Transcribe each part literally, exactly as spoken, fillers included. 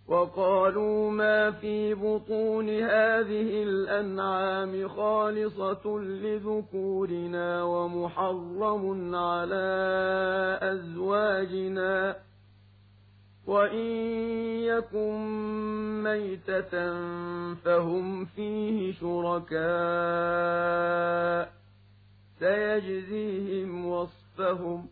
وقالوا ما في بطون هذه الأنعام خالصة لذكورنا ومحرم على أزواجنا وإن يكن ميتة فهم فيه شركاء سيجزيهم وصفهم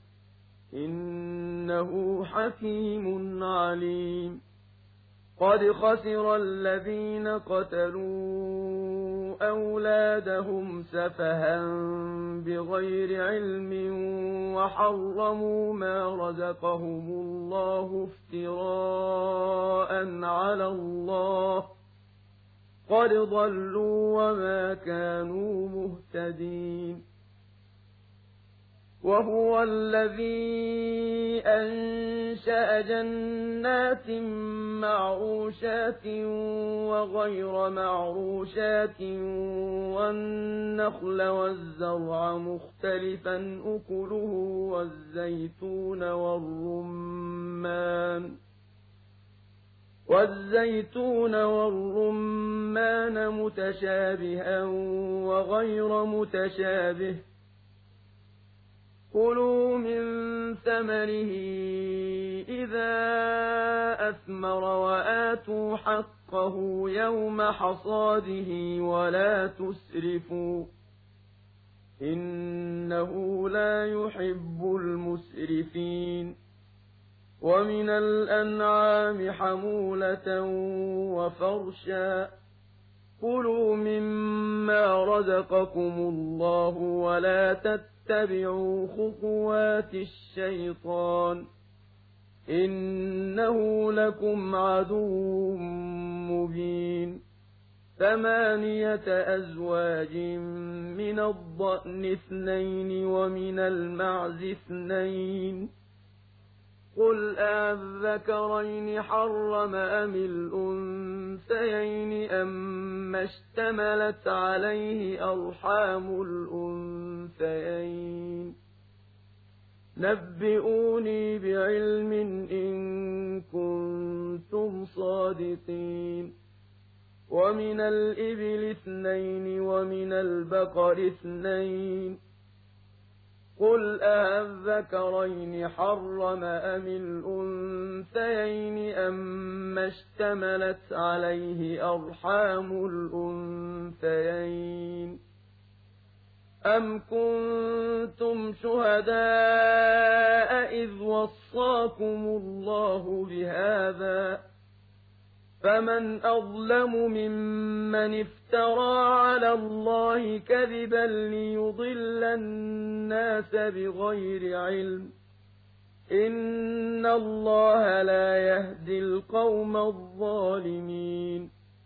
إنه حكيم عليم قد خسر الذين قتلوا أولادهم سفها بغير علم وحرموا ما رزقهم الله افتراء على الله قد ضلوا وما كانوا مهتدين وهو الذي أنشأ جنات معروشات وغير معروشات والنخل والزرع مختلفا أكله والزيتون والرمان والزيتون والرمان متشابها وغير متشابه كلوا من ثمره إذا أثمر وآتوا حقه يوم حصاده ولا تسرفوا إنه لا يحب المسرفين ومن الأنعام حمولة وفرشا كلوا مما رزقكم الله ولا تتبعوا خطوات الشيطان إنه لكم عدو مبين ثمانية أزواج من الضأن اثنين ومن المعز اثنين قل أذكرين حرم أم الأنثيين أما اشتملت عليه أرحام الأنثيين نبئوني بعلم إن كنتم صادقين ومن الإبل اثنين ومن البقر اثنين قل أذكرين حرم أم الأنثيين أما اشتملت عليه أرحام الأنثيين أم كنتم شهداء إذ وصاكم الله بهذا فمن أظلم ممن افترى على الله كذبا ليضل الناس بغير علم إن الله لا يهدي القوم الظالمين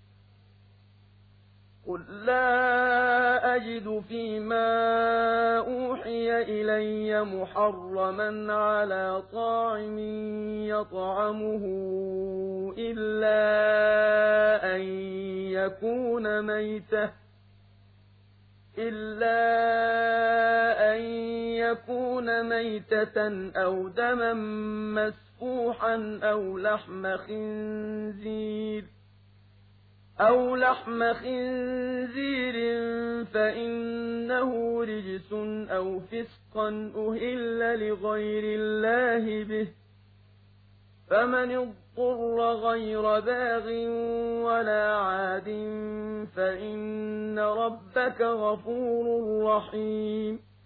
قل لا أجد فيما أوحي إلي محرما على طاعم يطعمه إلا أن يكون ميتة إلا أن يكون ميتة أو دما مسفوحا أو لحم خنزير أو لحم خنزير فإنه رجس أو فسقا أهل لغير الله به فمن اضطر غير باغ ولا عاد فإن ربك غفور رحيم